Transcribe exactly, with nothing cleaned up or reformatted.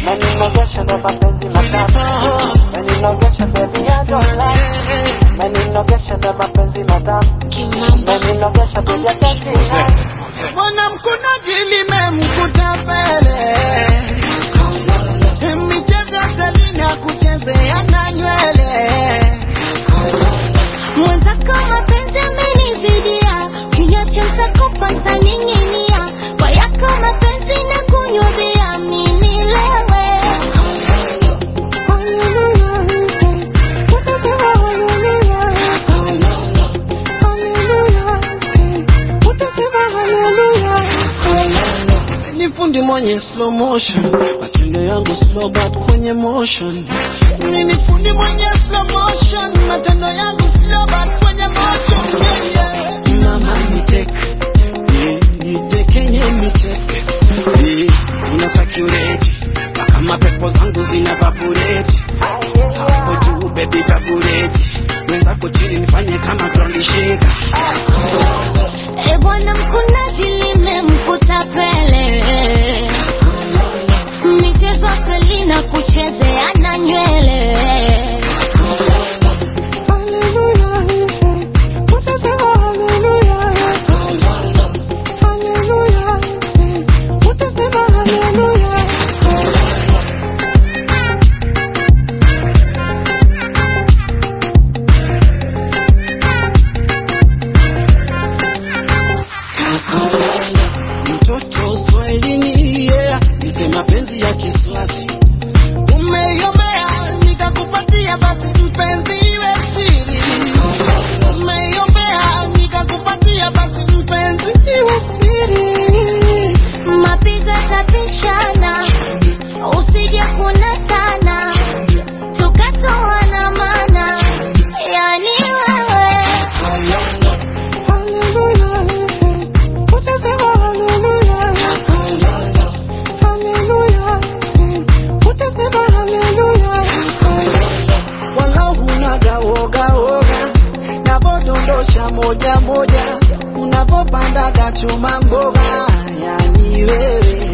Meninogesha ndo mapenzi matamu. Meninogesha baby I don't lie. Meninogesha ndo mapenzi matamu. Meninogesha baby I don't lie. Mwana mkunaji limemkuta pele. Michezo Selina kuchezea na nywele. Mwenzako mapenzi amenizidia, kinyache nitakufa nitaninginia. Kwa yako mapenzi na kunywa bia mimi lewe. Nifundi mwenye slow motion, matendo yangu slow but kwenye motion. Nifundi mwenye slow motion, matendo yangu slow but kwenye motion. Yeah, yeah. Mama niteke, yeah, niteke nye niteke, yeah, una circulate, baka mapepo zangu zina vaporate. Hapo juu baby vaporate, mwenzako chini nifanye kama ground shaker. E bwana mkunaji limemkuta pele. Michezo Selina kuchezea na nywele. Mtoto Swahilini, yeah, nipe mapenzi ya Kiswati. Umeyombea nikakupatia basi mpenzi iwe siri. Umeyombea nikakupatia basi mpenzi iwe siri. Mapigo tapishana, usije kunatana, tukatoana mana, yani wewe. Walau unaga woga woga, navodondosha moja moja, unavopandaga chuma mboga, yani wewe.